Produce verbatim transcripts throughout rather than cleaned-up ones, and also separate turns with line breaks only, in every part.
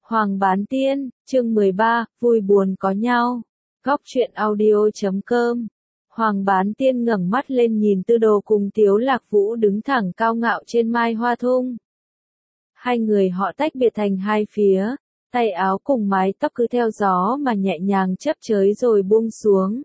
Hoàng Bán Tiên, chương mười ba, vui buồn có nhau. Góc truyện audio chấm com. Hoàng Bán Tiên ngẩng mắt lên nhìn Tư Đồ cùng Tiếu Lạc Vũ đứng thẳng cao ngạo trên mai hoa thung. Hai người họ tách biệt thành hai phía, tay áo cùng mái tóc cứ theo gió mà nhẹ nhàng chấp chới rồi buông xuống.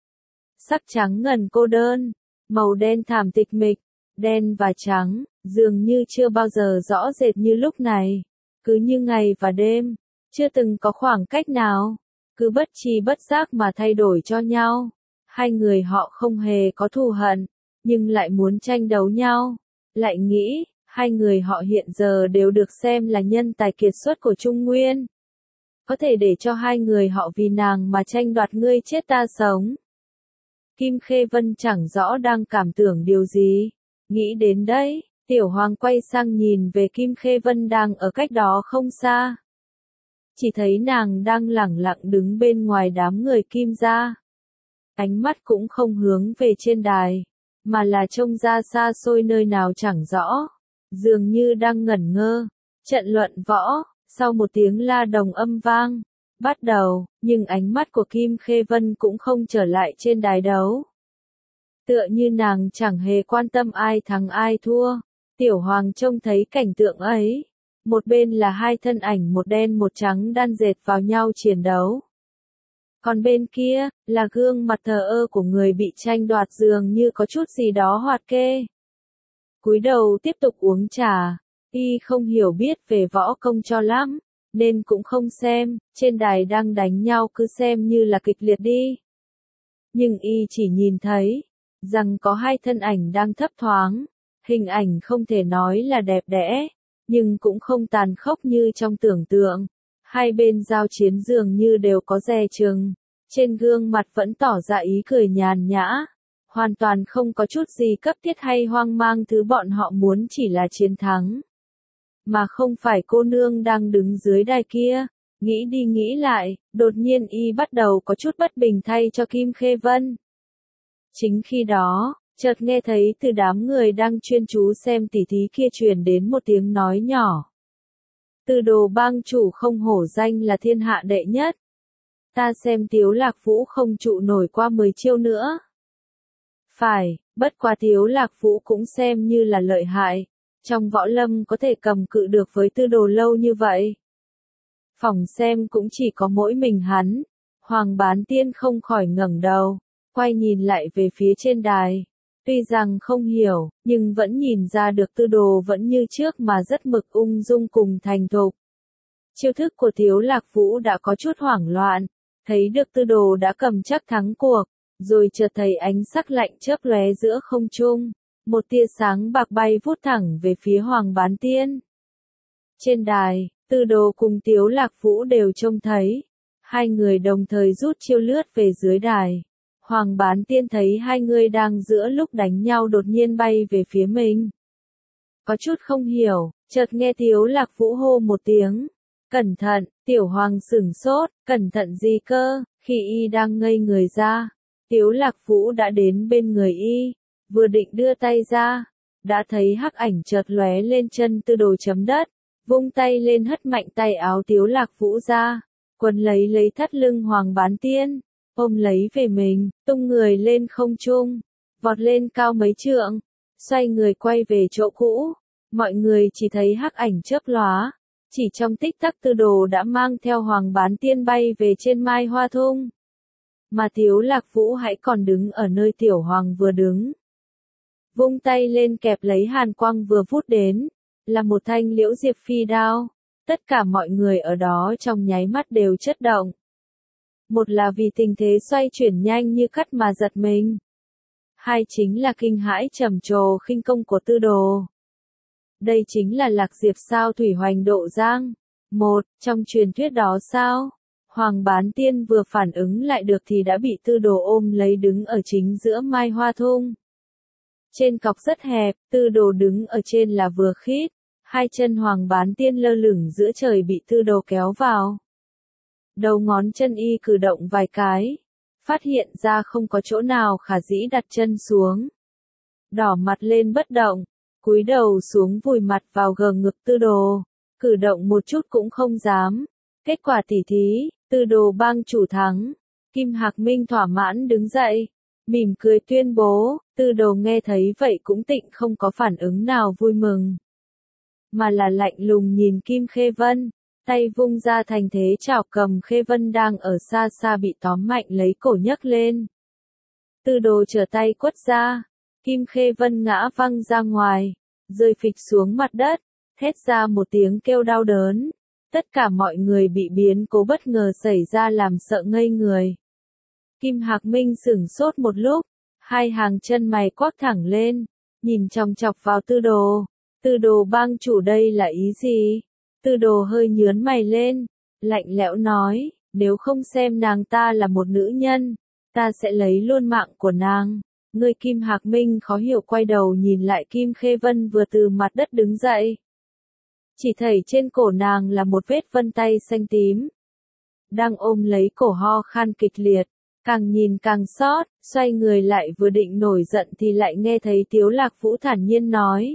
Sắc trắng ngần cô đơn, màu đen thảm tịch mịch, đen và trắng, dường như chưa bao giờ rõ rệt như lúc này. Cứ như ngày và đêm, chưa từng có khoảng cách nào, cứ bất tri bất giác mà thay đổi cho nhau. Hai người họ không hề có thù hận, nhưng lại muốn tranh đấu nhau. Lại nghĩ, hai người họ hiện giờ đều được xem là nhân tài kiệt xuất của Trung Nguyên. Có thể để cho hai người họ vì nàng mà tranh đoạt ngươi chết ta sống. Kim Khê Vân chẳng rõ đang cảm tưởng điều gì. Nghĩ đến đấy, Tiểu Hoàng quay sang nhìn về Kim Khê Vân đang ở cách đó không xa. Chỉ thấy nàng đang lẳng lặng đứng bên ngoài đám người Kim gia. Ánh mắt cũng không hướng về trên đài, mà là trông ra xa xôi nơi nào chẳng rõ. Dường như đang ngẩn ngơ. Trận luận võ, sau một tiếng la đồng âm vang, bắt đầu, nhưng ánh mắt của Kim Khê Vân cũng không trở lại trên đài đấu. Tựa như nàng chẳng hề quan tâm ai thắng ai thua. Tiểu Hoàng trông thấy cảnh tượng ấy. Một bên là hai thân ảnh một đen một trắng đan dệt vào nhau chiến đấu. Còn bên kia, là gương mặt thờ ơ của người bị tranh đoạt dường như có chút gì đó hoạt kê. Cúi đầu tiếp tục uống trà, y không hiểu biết về võ công cho lắm, nên cũng không xem, trên đài đang đánh nhau cứ xem như là kịch liệt đi. Nhưng y chỉ nhìn thấy, rằng có hai thân ảnh đang thấp thoáng, hình ảnh không thể nói là đẹp đẽ, nhưng cũng không tàn khốc như trong tưởng tượng. Hai bên giao chiến dường như đều có dè chừng, trên gương mặt vẫn tỏ ra ý cười nhàn nhã, hoàn toàn không có chút gì cấp thiết hay hoang mang, thứ bọn họ muốn chỉ là chiến thắng. Mà không phải cô nương đang đứng dưới đài kia. Nghĩ đi nghĩ lại, đột nhiên y bắt đầu có chút bất bình thay cho Kim Khê Vân. Chính khi đó, chợt nghe thấy từ đám người đang chuyên chú xem tỉ thí kia truyền đến một tiếng nói nhỏ. Tư Đồ bang chủ không hổ danh là thiên hạ đệ nhất. Ta xem Tiếu Lạc Vũ không trụ nổi qua mười chiêu nữa. Phải, bất quá Tiếu Lạc Vũ cũng xem như là lợi hại. Trong võ lâm có thể cầm cự được với Tư Đồ lâu như vậy. Phỏng xem cũng chỉ có mỗi mình hắn. Hoàng Bán Tiên không khỏi ngẩng đầu, quay nhìn lại về phía trên đài. Tuy rằng không hiểu, nhưng vẫn nhìn ra được Tư Đồ vẫn như trước mà rất mực ung dung cùng thành thục. Chiêu thức của Tiếu Lạc Vũ đã có chút hoảng loạn, thấy được Tư Đồ đã cầm chắc thắng cuộc, rồi chợt thấy ánh sắc lạnh chớp lóe giữa không trung, một tia sáng bạc bay vút thẳng về phía Hoàng Bán Tiên. Trên đài, Tư Đồ cùng Tiếu Lạc Vũ đều trông thấy, hai người đồng thời rút chiêu lướt về dưới đài. Hoàng Bán Tiên thấy hai người đang giữa lúc đánh nhau đột nhiên bay về phía mình. Có chút không hiểu, chợt nghe Tiếu Lạc Vũ hô một tiếng. Cẩn thận, Tiểu Hoàng sửng sốt, cẩn thận gì cơ, khi y đang ngây người ra. Tiếu Lạc Vũ đã đến bên người y, vừa định đưa tay ra, đã thấy hắc ảnh chợt lóe lên chân Tư Đồ chấm đất, vung tay lên hất mạnh tay áo Tiếu Lạc Vũ ra, quấn lấy lấy thắt lưng Hoàng Bán Tiên. Ôm lấy về mình, tung người lên không trung, vọt lên cao mấy trượng, xoay người quay về chỗ cũ. Mọi người chỉ thấy hắc ảnh chớp lóa, chỉ trong tích tắc Tư Đồ đã mang theo Hoàng Bán Tiên bay về trên mai hoa thung. Mà Tiếu Lạc Vũ hãy còn đứng ở nơi Tiểu Hoàng vừa đứng. Vung tay lên kẹp lấy hàn quang vừa vút đến, là một thanh liễu diệp phi đao. Tất cả mọi người ở đó trong nháy mắt đều chấn động. Một là vì tình thế xoay chuyển nhanh như cắt mà giật mình. Hai chính là kinh hãi trầm trồ khinh công của Tư Đồ. Đây chính là Lạc Diệp sao thủy hoành độ giang. Một, trong truyền thuyết đó sao? Hoàng Bán Tiên vừa phản ứng lại được thì đã bị Tư Đồ ôm lấy đứng ở chính giữa mai hoa thung. Trên cọc rất hẹp, Tư Đồ đứng ở trên là vừa khít. Hai chân Hoàng Bán Tiên lơ lửng giữa trời bị Tư Đồ kéo vào. Đầu ngón chân y cử động vài cái, phát hiện ra không có chỗ nào khả dĩ đặt chân xuống. Đỏ mặt lên bất động, cúi đầu xuống vùi mặt vào gờ ngực Tư Đồ. cử động một chút cũng không dám. Kết quả tỉ thí, Tư Đồ bang chủ thắng. Kim Hạc Minh thỏa mãn đứng dậy, mỉm cười tuyên bố. Tư Đồ nghe thấy vậy cũng tịnh không có phản ứng nào vui mừng, mà là lạnh lùng nhìn Kim Khê Vân, tay vung ra thành thế chảo cầm Khê Vân đang ở xa xa bị tóm mạnh lấy cổ nhấc lên. Tư Đồ trở tay quất ra, Kim Khê Vân ngã văng ra ngoài, rơi phịch xuống mặt đất, thét ra một tiếng kêu đau đớn. Tất cả mọi người bị biến cố bất ngờ xảy ra làm sợ ngây người. Kim Hạc Minh sửng sốt một lúc, hai hàng chân mày quắc thẳng lên, nhìn chòng chọc vào Tư Đồ. Tư Đồ bang chủ đây là ý gì? Tư Đồ hơi nhướng mày lên, lạnh lẽo nói, nếu không xem nàng ta là một nữ nhân, ta sẽ lấy luôn mạng của nàng. Người Kim Hạc Minh khó hiểu quay đầu nhìn lại Kim Khê Vân vừa từ mặt đất đứng dậy. Chỉ thấy trên cổ nàng là một vết vân tay xanh tím. Đang ôm lấy cổ ho khan kịch liệt, càng nhìn càng xót, xoay người lại vừa định nổi giận thì lại nghe thấy Tiếu Lạc Vũ thản nhiên nói.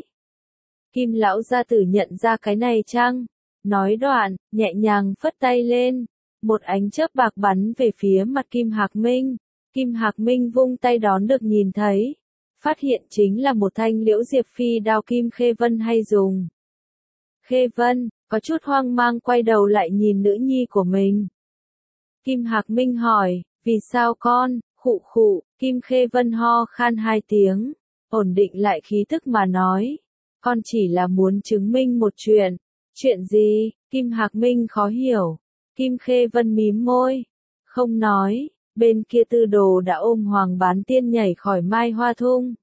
Kim lão gia tử nhận ra cái này chăng? Nói đoạn, nhẹ nhàng phất tay lên, một ánh chớp bạc bắn về phía mặt Kim Hạc Minh. Kim Hạc Minh vung tay đón được nhìn thấy, phát hiện chính là một thanh liễu diệp phi đao Kim Khê Vân hay dùng. Khê Vân, có chút hoang mang quay đầu lại nhìn nữ nhi của mình. Kim Hạc Minh hỏi, vì sao con, khụ khụ, Kim Khê Vân ho khan hai tiếng, ổn định lại khí tức mà nói. Con chỉ là muốn chứng minh một chuyện. Chuyện gì? Kim Hạc Minh khó hiểu. Kim Khê Vân mím môi, không nói. Bên kia Tư Đồ đã ôm Hoàng Bán Tiên nhảy khỏi Mai Hoa Thung,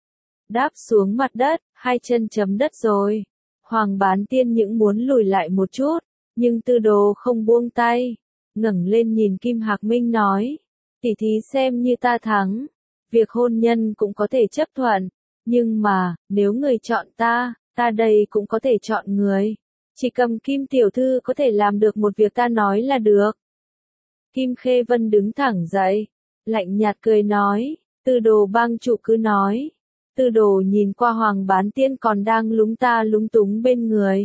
đáp xuống mặt đất, hai chân chấm đất rồi. Hoàng Bán Tiên những muốn lùi lại một chút, nhưng Tư Đồ không buông tay, ngẩng lên nhìn Kim Hạc Minh nói, tỷ thí xem như ta thắng, việc hôn nhân cũng có thể chấp thuận, nhưng mà, nếu người chọn ta, ta đây cũng có thể chọn người. Chỉ cầm Kim tiểu thư có thể làm được một việc ta nói là được. Kim Khê Vân đứng thẳng dậy, lạnh nhạt cười nói, Tư Đồ bang chủ cứ nói. Tư Đồ nhìn qua Hoàng Bán Tiên còn đang lúng ta lúng túng bên người,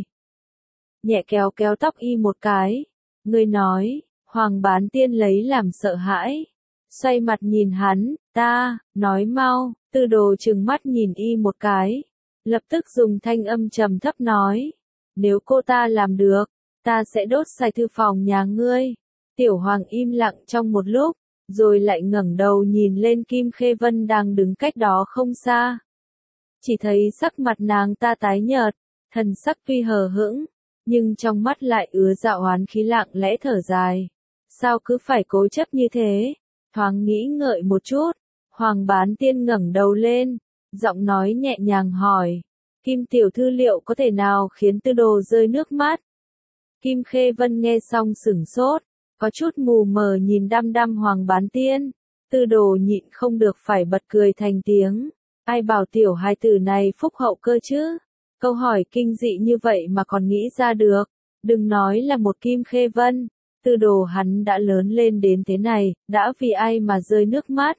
nhẹ kéo kéo tóc y một cái, người nói. Hoàng Bán Tiên lấy làm sợ hãi, xoay mặt nhìn hắn, ta, nói mau. Tư Đồ trừng mắt nhìn y một cái, lập tức dùng thanh âm trầm thấp nói, nếu cô ta làm được, ta sẽ đốt sạch thư phòng nhà ngươi. Tiểu Hoàng im lặng trong một lúc, rồi lại ngẩng đầu nhìn lên Kim Khê Vân đang đứng cách đó không xa. Chỉ thấy sắc mặt nàng ta tái nhợt, thần sắc tuy hờ hững, nhưng trong mắt lại ứa dạo oán khí, lặng lẽ thở dài. Sao cứ phải cố chấp như thế? Thoáng nghĩ ngợi một chút, Hoàng Bán Tiên ngẩng đầu lên, giọng nói nhẹ nhàng hỏi, Kim tiểu thư liệu có thể nào khiến Tư Đồ rơi nước mắt? Kim Khê Vân nghe xong sửng sốt, có chút mù mờ nhìn đăm đăm Hoàng Bán Tiên. Tư Đồ nhịn không được phải bật cười thành tiếng. Ai bảo tiểu hài tử này phúc hậu cơ chứ? Câu hỏi kinh dị như vậy mà còn nghĩ ra được. Đừng nói là một Kim Khê Vân. Tư Đồ hắn đã lớn lên đến thế này, đã vì ai mà rơi nước mắt?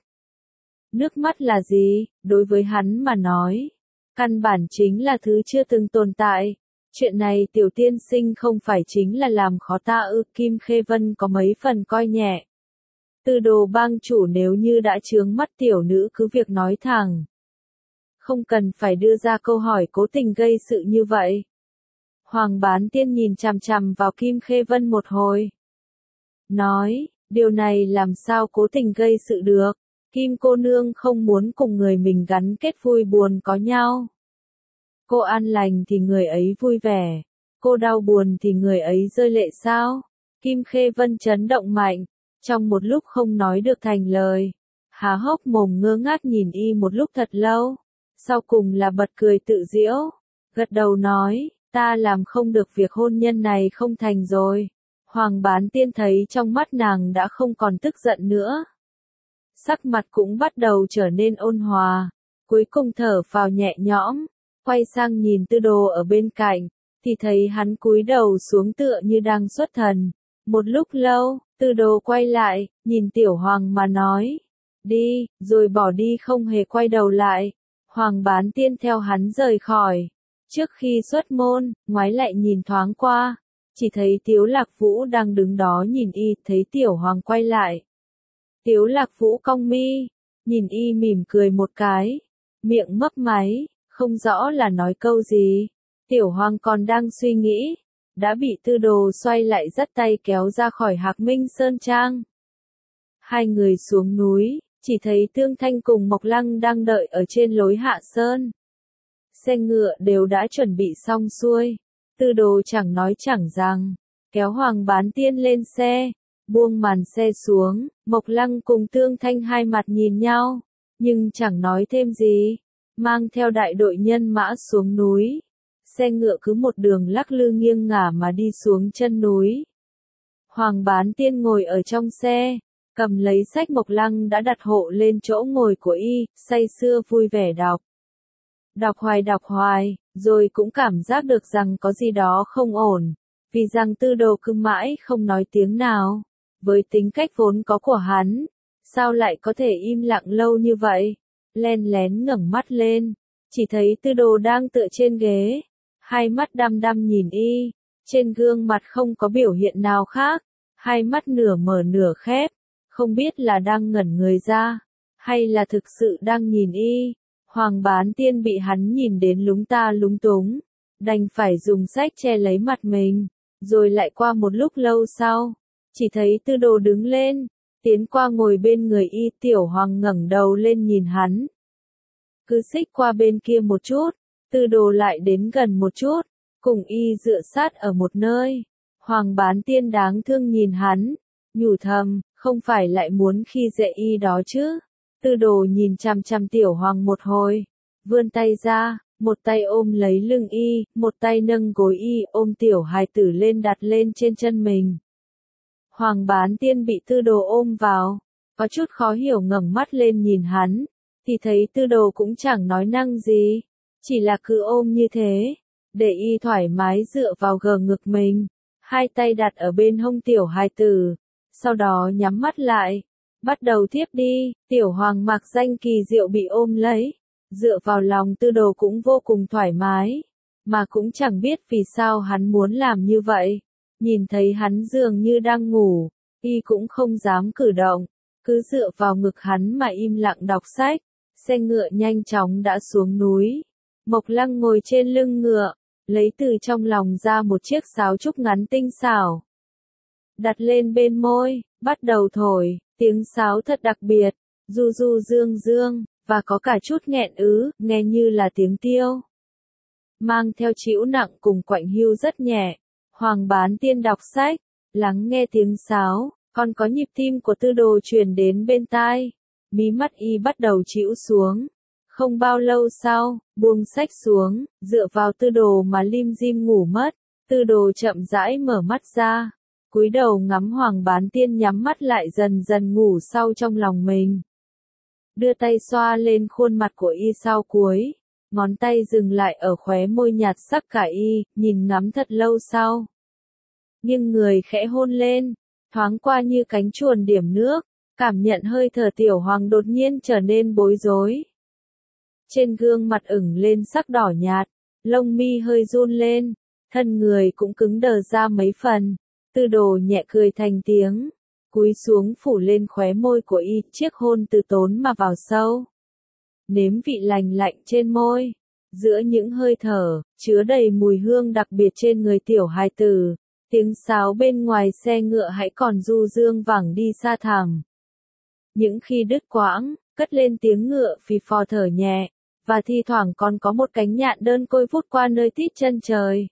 Nước mắt là gì? Đối với hắn mà nói, căn bản chính là thứ chưa từng tồn tại. Chuyện này tiểu tiên sinh không phải chính là làm khó ta ư? Kim Khê Vân có mấy phần coi nhẹ. Tư Đồ bang chủ nếu như đã chướng mắt tiểu nữ cứ việc nói thẳng, không cần phải đưa ra câu hỏi cố tình gây sự như vậy. Hoàng Bán Tiên nhìn chằm chằm vào Kim Khê Vân một hồi, nói, điều này làm sao cố tình gây sự được? Kim cô nương không muốn cùng người mình gắn kết vui buồn có nhau. Cô an lành thì người ấy vui vẻ, cô đau buồn thì người ấy rơi lệ sao? Kim Khê Vân chấn động mạnh, trong một lúc không nói được thành lời, há hốc mồm ngơ ngác nhìn y một lúc thật lâu, sau cùng là bật cười tự giễu, gật đầu nói, ta làm không được việc hôn nhân này không thành rồi. Hoàng Bán Tiên thấy trong mắt nàng đã không còn tức giận nữa, sắc mặt cũng bắt đầu trở nên ôn hòa, cuối cùng thở phào nhẹ nhõm, quay sang nhìn Tư Đồ ở bên cạnh, thì thấy hắn cúi đầu xuống tựa như đang xuất thần. Một lúc lâu, Tư Đồ quay lại, nhìn Tiểu Hoàng mà nói, đi, rồi bỏ đi không hề quay đầu lại. Hoàng Bán Tiên theo hắn rời khỏi. Trước khi xuất môn, ngoái lại nhìn thoáng qua, chỉ thấy Tiếu Lạc Vũ đang đứng đó nhìn y, thấy Tiểu Hoàng quay lại. Tiếu Lạc Vũ cong mi, nhìn y mỉm cười một cái, miệng mấp máy, không rõ là nói câu gì. Tiểu Hoàng còn đang suy nghĩ, đã bị Tư Đồ xoay lại dắt tay kéo ra khỏi Hạc Minh Sơn Trang. Hai người xuống núi, chỉ thấy Tương Thanh cùng Mộc Lăng đang đợi ở trên lối hạ sơn. Xe ngựa đều đã chuẩn bị xong xuôi. Tư Đồ chẳng nói chẳng rằng, kéo Hoàng Bán Tiên lên xe, buông màn xe xuống, Mộc Lăng cùng Tương Thanh hai mặt nhìn nhau, nhưng chẳng nói thêm gì, mang theo đại đội nhân mã xuống núi. Xe ngựa cứ một đường lắc lư nghiêng ngả mà đi xuống chân núi. Hoàng Bán Tiên ngồi ở trong xe, cầm lấy sách Mộc Lăng đã đặt hộ lên chỗ ngồi của y, say sưa vui vẻ đọc. Đọc hoài đọc hoài, rồi cũng cảm giác được rằng có gì đó không ổn, vì rằng Tư Đồ cứ mãi không nói tiếng nào. Với tính cách vốn có của hắn, sao lại có thể im lặng lâu như vậy? Len lén ngẩng mắt lên, chỉ thấy Tư Đồ đang tựa trên ghế, hai mắt đăm đăm nhìn y, trên gương mặt không có biểu hiện nào khác, hai mắt nửa mở nửa khép, không biết là đang ngẩn người ra, hay là thực sự đang nhìn y. Hoàng Bán Tiên bị hắn nhìn đến lúng ta lúng túng, đành phải dùng sách che lấy mặt mình, rồi lại qua một lúc lâu sau, chỉ thấy Tư Đồ đứng lên, tiến qua ngồi bên người y. Tiểu Hoàng ngẩng đầu lên nhìn hắn, cứ xích qua bên kia một chút, Tư Đồ lại đến gần một chút, cùng y dựa sát ở một nơi. Hoàng Bán Tiên đáng thương nhìn hắn, nhủ thầm, không phải lại muốn khi dễ y đó chứ. Tư Đồ nhìn chằm chằm Tiểu Hoàng một hồi, vươn tay ra, một tay ôm lấy lưng y, một tay nâng gối y, ôm tiểu hài tử lên đặt lên trên chân mình. Hoàng Bán Tiên bị Tư Đồ ôm vào, có chút khó hiểu ngẩng mắt lên nhìn hắn, thì thấy Tư Đồ cũng chẳng nói năng gì, chỉ là cứ ôm như thế, để y thoải mái dựa vào gờ ngực mình, hai tay đặt ở bên hông tiểu hài tử, sau đó nhắm mắt lại, bắt đầu thiếp đi. Tiểu Hoàng mặc danh kỳ diệu bị ôm lấy, dựa vào lòng Tư Đồ cũng vô cùng thoải mái, mà cũng chẳng biết vì sao hắn muốn làm như vậy. Nhìn thấy hắn dường như đang ngủ, y cũng không dám cử động, cứ dựa vào ngực hắn mà im lặng đọc sách. Xe ngựa nhanh chóng đã xuống núi. Mộc Lăng ngồi trên lưng ngựa, lấy từ trong lòng ra một chiếc sáo trúc ngắn tinh xảo, đặt lên bên môi, bắt đầu thổi. Tiếng sáo thật đặc biệt, du du dương dương, và có cả chút nghẹn ứ, nghe như là tiếng tiêu. Mang theo trĩu nặng cùng quạnh hiu rất nhẹ. Hoàng Bán Tiên đọc sách, lắng nghe tiếng sáo, còn có nhịp tim của Tư Đồ truyền đến bên tai. Mí mắt y bắt đầu trĩu xuống. Không bao lâu sau, buông sách xuống, dựa vào Tư Đồ mà lim dim ngủ mất. Tư Đồ chậm rãi mở mắt ra, cúi đầu ngắm Hoàng Bán Tiên nhắm mắt lại dần dần ngủ sau trong lòng mình. Đưa tay xoa lên khuôn mặt của y sau cuối, ngón tay dừng lại ở khóe môi nhạt sắc cả y, nhìn ngắm thật lâu sau. Nhưng người khẽ hôn lên, thoáng qua như cánh chuồn điểm nước, cảm nhận hơi thở Tiểu Hoàng đột nhiên trở nên bối rối. Trên gương mặt ửng lên sắc đỏ nhạt, lông mi hơi run lên, thân người cũng cứng đờ ra mấy phần. Tư Đồ nhẹ cười thành tiếng, cúi xuống phủ lên khóe môi của y, chiếc hôn từ tốn mà vào sâu. Nếm vị lành lạnh trên môi, giữa những hơi thở, chứa đầy mùi hương đặc biệt trên người tiểu hài tử. Tiếng sáo bên ngoài xe ngựa hãy còn du dương vẳng đi xa thẳm. Những khi đứt quãng, cất lên tiếng ngựa phì phò thở nhẹ, và thi thoảng còn có một cánh nhạn đơn côi vút qua nơi tít chân trời.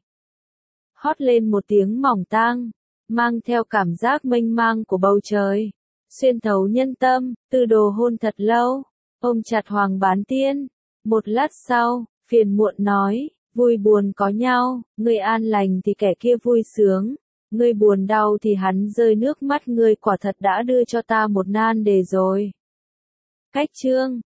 Hót lên một tiếng mỏng tang, mang theo cảm giác mênh mang của bầu trời, xuyên thấu nhân tâm. Tư Đồ hôn thật lâu, ôm chặt Hoàng Bán Tiên. Một lát sau, phiền muộn nói, vui buồn có nhau, ngươi an lành thì kẻ kia vui sướng, ngươi buồn đau thì hắn rơi nước mắt, ngươi quả thật đã đưa cho ta một nan đề rồi. Cách chương